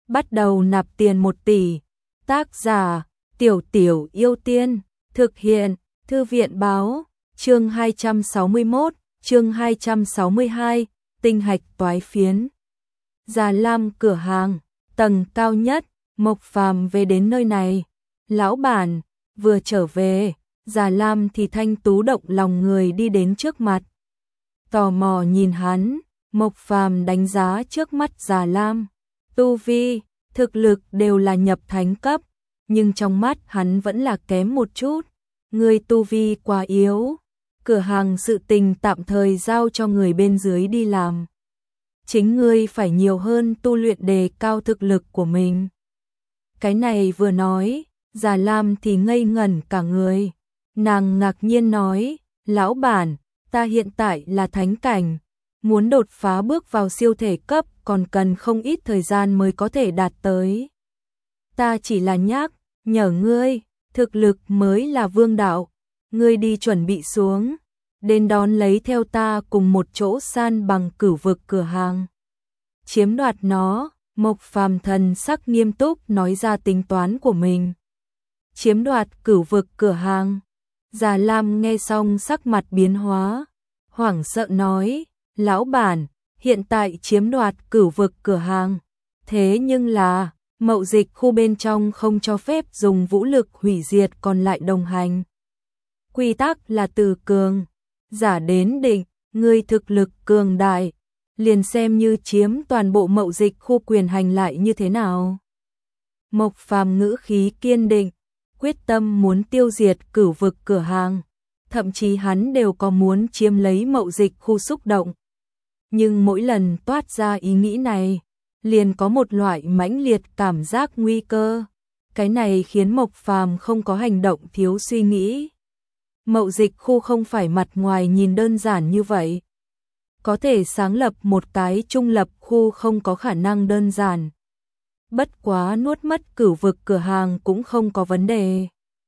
bắt đầu nạp tiền 1 tỷ. Tác giả: Tiểu Tiểu Yêu Tiên. Thực hiện: Thư viện báo. Chương 261, chương 262, tinh hạch toái phiến. Già Lam cửa hàng, tầng cao nhất. Mộc Phàm về đến nơi này. Lão bản, vừa trở về. Già Lam thì thanh tú động lòng người đi đến trước mặt. Tò mò nhìn hắn. Mộc Phàm đánh giá trước mắt Già Lam. Tu vi, thực lực đều là nhập thánh cấp, nhưng trong mắt hắn vẫn là kém một chút. Người tu vi quá yếu, cửa hàng sự tình tạm thời giao cho người bên dưới đi làm. Chính ngươi phải nhiều hơn tu luyện đề cao thực lực của mình. Cái này vừa nói, Già Lam thì ngây ngẩn cả người. Nàng ngạc nhiên nói, lão bản, ta hiện tại là thánh cảnh, muốn đột phá bước vào siêu thể cấp còn cần không ít thời gian mới có thể đạt tới. Ta chỉ là nhắc nhở ngươi, thực lực mới là vương đạo, ngươi đi chuẩn bị xuống, đến đón lấy theo ta cùng một chỗ san bằng Cửu Vực cửa hàng. Chiếm đoạt nó, Mộc Phàm thần sắc nghiêm túc nói ra tính toán của mình. Chiếm đoạt Cửu Vực cửa hàng. Già Lam nghe xong sắc mặt biến hóa, hoảng sợ nói, lão bản, hiện tại chiếm đoạt Cửu Vực cửa hàng, thế nhưng là mậu dịch khu bên trong không cho phép dùng vũ lực hủy diệt còn lại đồng hành. Quy tắc là từ cường giả đến định, ngươi thực lực cường đại, liền xem như chiếm toàn bộ mậu dịch khu quyền hành lại như thế nào. Mộc Phàm ngữ khí kiên định, quyết tâm muốn tiêu diệt Cửu Vực cửa hàng, thậm chí hắn đều có muốn chiếm lấy mậu dịch khu xúc động. Nhưng mỗi lần toát ra ý nghĩ này, liền có một loại mãnh liệt cảm giác nguy cơ. Cái này khiến Mộc Phàm không có hành động thiếu suy nghĩ. Mậu dịch khu không phải mặt ngoài nhìn đơn giản như vậy. Có thể sáng lập một cái trung lập khu không có khả năng đơn giản. Bất quá nuốt mất Cửu Vực cửa hàng cũng không có vấn đề.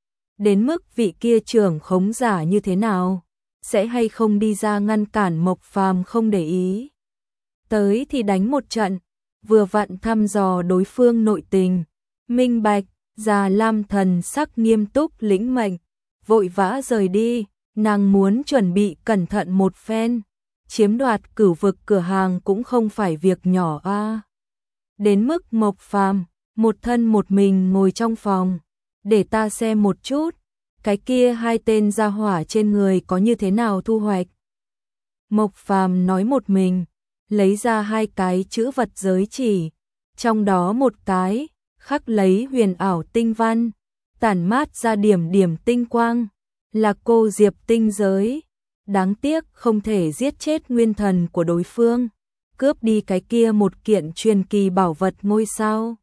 Đến mức vị kia trưởng khống giả như thế nào, sẽ hay không đi ra ngăn cản Mộc Phàm không để ý. Tới thì đánh một trận, vừa vặn thăm dò đối phương nội tình, minh bạch. Già Lam thần sắc nghiêm túc lĩnh mệnh, vội vã rời đi, nàng muốn chuẩn bị cẩn thận một phen. Chiếm đoạt Cửu Vực cửa hàng cũng không phải việc nhỏ a. Đến mức Mộc Phàm một thân một mình ngồi trong phòng, để ta xem một chút, cái kia hai tên gia hỏa trên người có như thế nào thu hoạch. Mộc Phàm nói một mình, lấy ra 2 cái chữ vật giới chỉ, trong đó một cái khắc lấy huyền ảo tinh văn, tản mát ra điểm điểm tinh quang, là cô Diệp tinh giới. Đáng tiếc không thể giết chết nguyên thần của đối phương, cướp đi cái kia một kiện truyền kỳ bảo vật ngôi sao.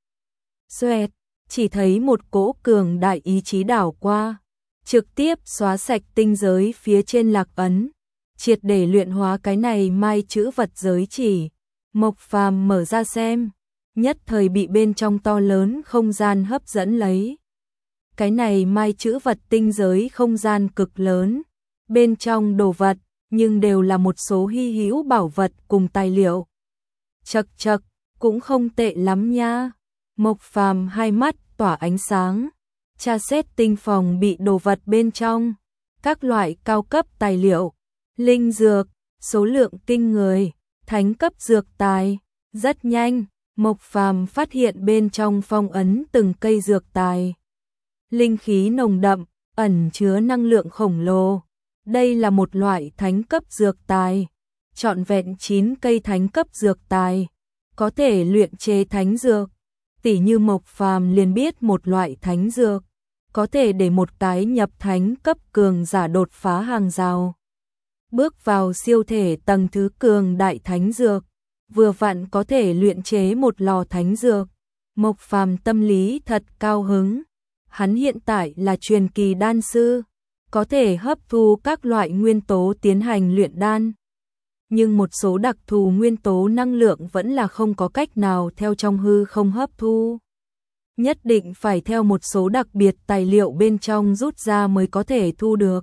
Xoẹt, chỉ thấy một cỗ cường đại ý chí đảo qua, trực tiếp xóa sạch tinh giới phía trên lạc ấn, triệt để luyện hóa cái này mai chữ vật giới chỉ. Mộc Phàm mở ra xem, nhất thời bị bên trong to lớn không gian hấp dẫn lấy. Cái này mai chữ vật tinh giới không gian cực lớn, bên trong đồ vật nhưng đều là một số hy hữu bảo vật cùng tài liệu. Chậc chậc, cũng không tệ lắm nha. Mộc Phàm hai mắt tỏa ánh sáng, tra xét tinh phòng bị đồ vật bên trong, các loại cao cấp tài liệu, linh dược, số lượng kinh người, thánh cấp dược tài. Rất nhanh, Mộc Phàm phát hiện bên trong phong ấn từng cây dược tài. Linh khí nồng đậm, ẩn chứa năng lượng khổng lồ. Đây là một loại thánh cấp dược tài, trọn vẹn 9 cây thánh cấp dược tài, có thể luyện chế thánh dược. Tỉ như Mộc Phàm liền biết một loại thánh dược, có thể để một cái nhập thánh cấp cường giả đột phá hàng rào. Bước vào siêu thể tầng thứ cường đại thánh dược, vừa vặn có thể luyện chế một lò thánh dược. Mộc Phàm tâm lý thật cao hứng, hắn hiện tại là truyền kỳ đan sư, có thể hấp thu các loại nguyên tố tiến hành luyện đan. Nhưng một số đặc thù nguyên tố năng lượng vẫn là không có cách nào theo trong hư không hấp thu. Nhất định phải theo một số đặc biệt tài liệu bên trong rút ra mới có thể thu được.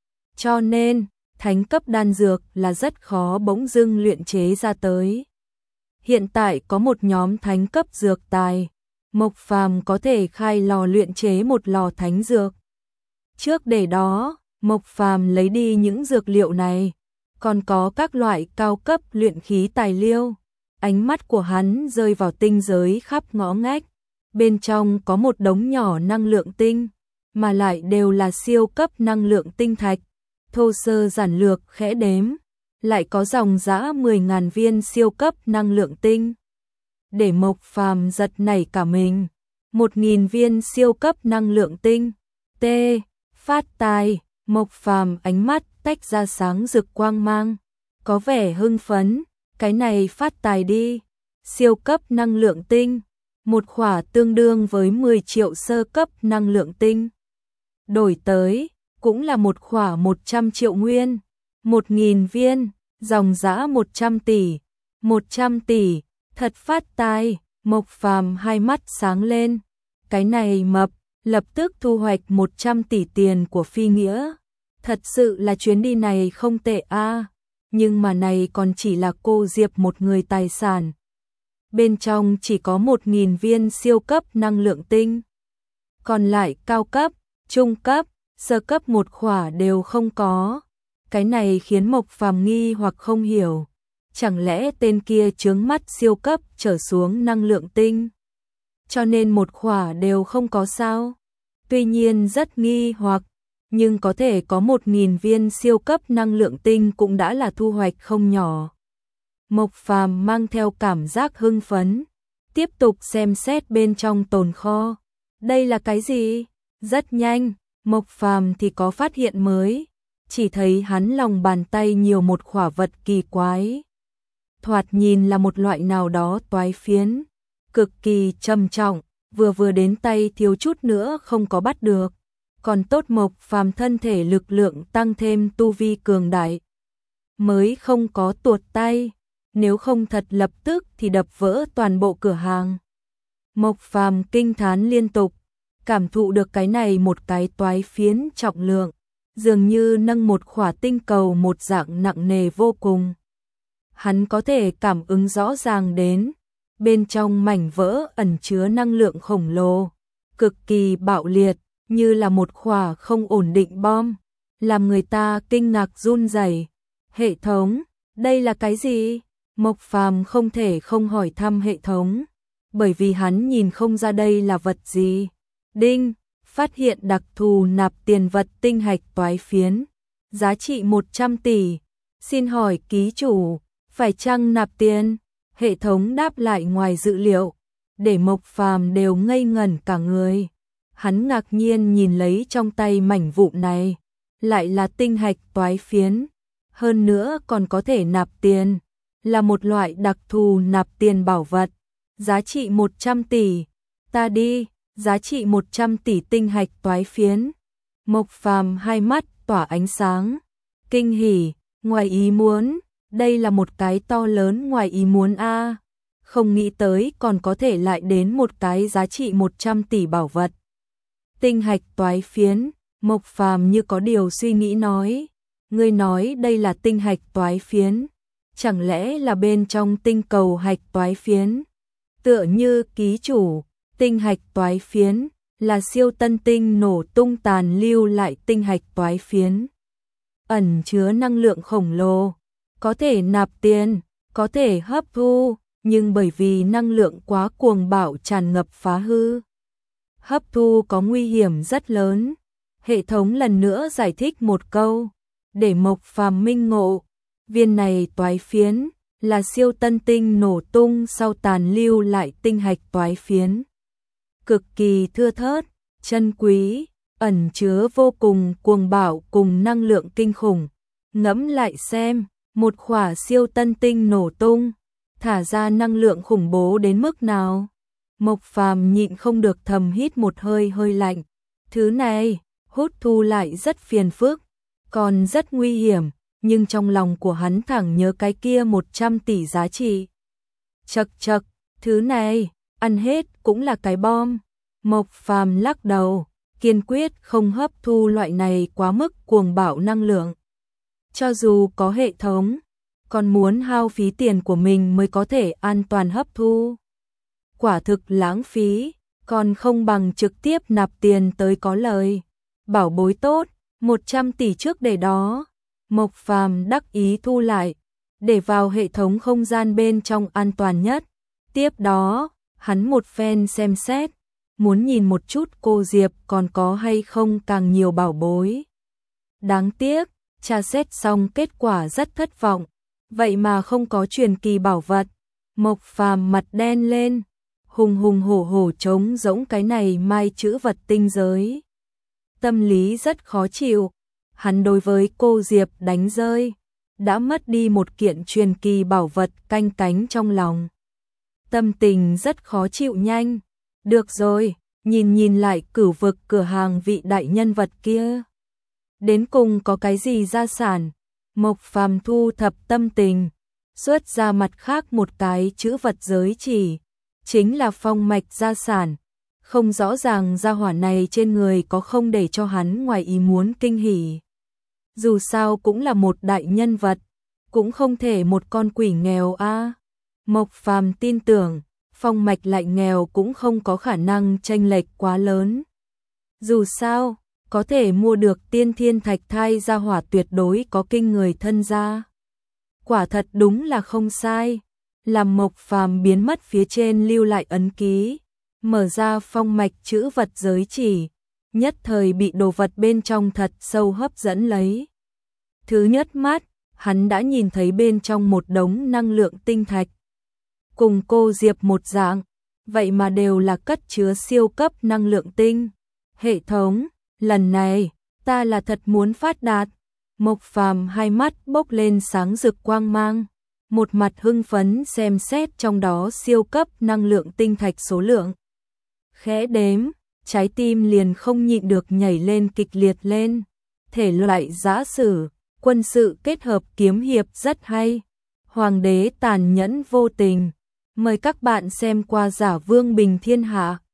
Cho nên, thánh cấp đan dược là rất khó bỗng dưng luyện chế ra tới. Hiện tại có một nhóm thánh cấp dược tài, Mộc Phàm có thể khai lò luyện chế một lò thánh dược. Trước để đó, Mộc Phàm lấy đi những dược liệu này, còn có các loại cao cấp luyện khí tài liệu. Ánh mắt của hắn rơi vào tinh giới khắp ngõ ngách, bên trong có một đống nhỏ năng lượng tinh, mà lại đều là siêu cấp năng lượng tinh thạch. Thô sơ giản lược khẽ đếm, lại có dòng dã 10.000 viên siêu cấp năng lượng tinh. Để Mộc Phàm giật nảy cả mình, 1.000 viên siêu cấp năng lượng tinh. T. Phát tài, Mộc Phàm ánh mắt tách ra sáng rực quang mang, có vẻ hưng phấn, cái này phát tài đi. Siêu cấp năng lượng tinh, một khỏa tương đương với 10 triệu sơ cấp năng lượng tinh. Đổi tới, cũng là một khỏa 100 triệu nguyên, 1.000 viên, dòng dã 100 tỷ. 100 tỷ, thật phát tài, Mộc Phàm hai mắt sáng lên. Cái này mập, lập tức thu hoạch 100 tỷ tiền của phi nghĩa. Thật sự là chuyến đi này không tệ a, nhưng mà này còn chỉ là cô Diệp một người tài sản. Bên trong chỉ có 1.000 viên siêu cấp năng lượng tinh. Còn lại cao cấp, trung cấp, sơ cấp một khỏa đều không có. Cái này khiến Mộc Phàm nghi hoặc không hiểu. Chẳng lẽ tên kia chướng mắt siêu cấp trở xuống năng lượng tinh, cho nên một khỏa đều không có sao? Tuy nhiên rất nghi hoặc, nhưng có thể có 1.000 viên siêu cấp năng lượng tinh cũng đã là thu hoạch không nhỏ. Mộc Phàm mang theo cảm giác hưng phấn, tiếp tục xem xét bên trong tồn kho. Đây là cái gì? Rất nhanh, Mộc Phàm thì có phát hiện mới, chỉ thấy hắn lòng bàn tay nhiều một khỏa vật kỳ quái. Thoạt nhìn là một loại nào đó toái phiến, cực kỳ trầm trọng, vừa đến tay thiếu chút nữa không có bắt được. Còn tốt Mộc Phàm thân thể lực lượng tăng thêm tu vi cường đại, mới không có tuột tay, nếu không thật lập tức thì đập vỡ toàn bộ cửa hàng. Mộc Phàm kinh thán liên tục, cảm thụ được cái này một cái toái phiến trọng lượng, dường như nâng một khỏa tinh cầu một dạng nặng nề vô cùng. Hắn có thể cảm ứng rõ ràng đến, bên trong mảnh vỡ ẩn chứa năng lượng khổng lồ, cực kỳ bạo liệt, như là một khỏa không ổn định bom, làm người ta kinh ngạc run rẩy. Hệ thống, đây là cái gì? Mộc Phàm không thể không hỏi thăm hệ thống, bởi vì hắn nhìn không ra đây là vật gì. Đinh, phát hiện đặc thù nạp tiền vật tinh hạch toái phiến, giá trị 100 tỷ. Xin hỏi ký chủ, phải chăng nạp tiền? Hệ thống đáp lại ngoài dự liệu, để Mộc Phàm đều ngây ngẩn cả người. Hắn ngạc nhiên nhìn lấy trong tay mảnh vụn này, lại là tinh hạch toái phiến, hơn nữa còn có thể nạp tiền, là một loại đặc thù nạp tiền bảo vật, giá trị 100 tỷ. Ta đi, giá trị 100 tỷ tinh hạch toái phiến. Mộc Phàm hai mắt tỏa ánh sáng, kinh hỉ, ngoài ý muốn, đây là một cái to lớn ngoài ý muốn a, không nghĩ tới còn có thể lại đến một cái giá trị 100 tỷ bảo vật. Tinh hạch toái phiến, Mộc Phàm như có điều suy nghĩ nói, ngươi nói đây là tinh hạch toái phiến, chẳng lẽ là bên trong tinh cầu hạch toái phiến? Tựa như ký chủ, tinh hạch toái phiến là siêu tân tinh nổ tung tàn lưu lại tinh hạch toái phiến, ẩn chứa năng lượng khổng lồ, có thể nạp tiền, có thể hấp thu, nhưng bởi vì năng lượng quá cuồng bạo tràn ngập phá hư, hấp thu có nguy hiểm rất lớn. Hệ thống lần nữa giải thích một câu, để Mộc Phàm minh ngộ, viên này toái phiến là siêu tân tinh nổ tung sau tàn lưu lại tinh hạch toái phiến, cực kỳ thưa thớt, chân quý, ẩn chứa vô cùng cuồng bạo cùng năng lượng kinh khủng. Ngẫm lại xem, một khỏa siêu tân tinh nổ tung, thả ra năng lượng khủng bố đến mức nào? Mộc Phàm nhịn không được thầm hít một hơi lạnh. Thứ này, hút thu lại rất phiền phức, còn rất nguy hiểm, nhưng trong lòng của hắn thẳng nhớ cái kia 100 tỷ giá trị. Chậc, thứ này, ăn hết cũng là cái bom. Mộc Phàm lắc đầu, kiên quyết không hấp thu loại này quá mức cuồng bạo năng lượng. Cho dù có hệ thống, còn muốn hao phí tiền của mình mới có thể an toàn hấp thu. Quả thực lãng phí, còn không bằng trực tiếp nạp tiền tới có lời. Bảo bối tốt, 100 tỷ trước để đó. Mộc Phàm đắc ý thu lại, để vào hệ thống không gian bên trong an toàn nhất. Tiếp đó, hắn một phen xem xét, muốn nhìn một chút cô Diệp còn có hay không càng nhiều bảo bối. Đáng tiếc, tra xét xong kết quả rất thất vọng, vậy mà không có truyền kỳ bảo vật. Mộc Phàm mặt đen lên, hùng hùng hổ hổ trống rỗng cái này mai chữ vật tinh giới. Tâm lý rất khó chịu, hắn đối với cô Diệp đánh rơi, đã mất đi một kiện truyền kỳ bảo vật canh cánh trong lòng. Tâm tình rất khó chịu nhanh. Được rồi, nhìn lại Cửu Vực cửa hàng vị đại nhân vật kia. Đến cùng có cái gì gia sản? Mộc Phàm thu thập tâm tình, xuất ra mặt khác một cái chữ vật giới chỉ, chính là phong mạch gia sản. Không rõ ràng gia hỏa này trên người có không để cho hắn ngoài ý muốn kinh hỉ. Dù sao cũng là một đại nhân vật, cũng không thể một con quỷ nghèo a. Mộc Phàm tin tưởng, phong mạch lại nghèo cũng không có khả năng chênh lệch quá lớn. Dù sao, có thể mua được tiên thiên thạch thai gia hỏa tuyệt đối có kinh người thân gia. Quả thật đúng là không sai. Làm Mộc Phàm biến mất phía trên lưu lại ấn ký, mở ra phong mạch chữ vật giới chỉ, nhất thời bị đồ vật bên trong thật sâu hấp dẫn lấy. Thứ nhất mắt, hắn đã nhìn thấy bên trong một đống năng lượng tinh thạch. Cùng cô Diệp một dạng, vậy mà đều là cất chứa siêu cấp năng lượng tinh. Hệ thống, lần này, ta là thật muốn phát đạt. Mộc Phàm hai mắt bốc lên sáng rực quang mang, một mặt hưng phấn xem xét trong đó siêu cấp năng lượng tinh thạch số lượng. Khẽ đếm, trái tim liền không nhịn được nhảy lên kịch liệt lên. Thể loại giã sử, quân sự kết hợp kiếm hiệp rất hay. Hoàng đế tàn nhẫn vô tình. Mời các bạn xem qua Giả Vương Bình Thiên Hạ.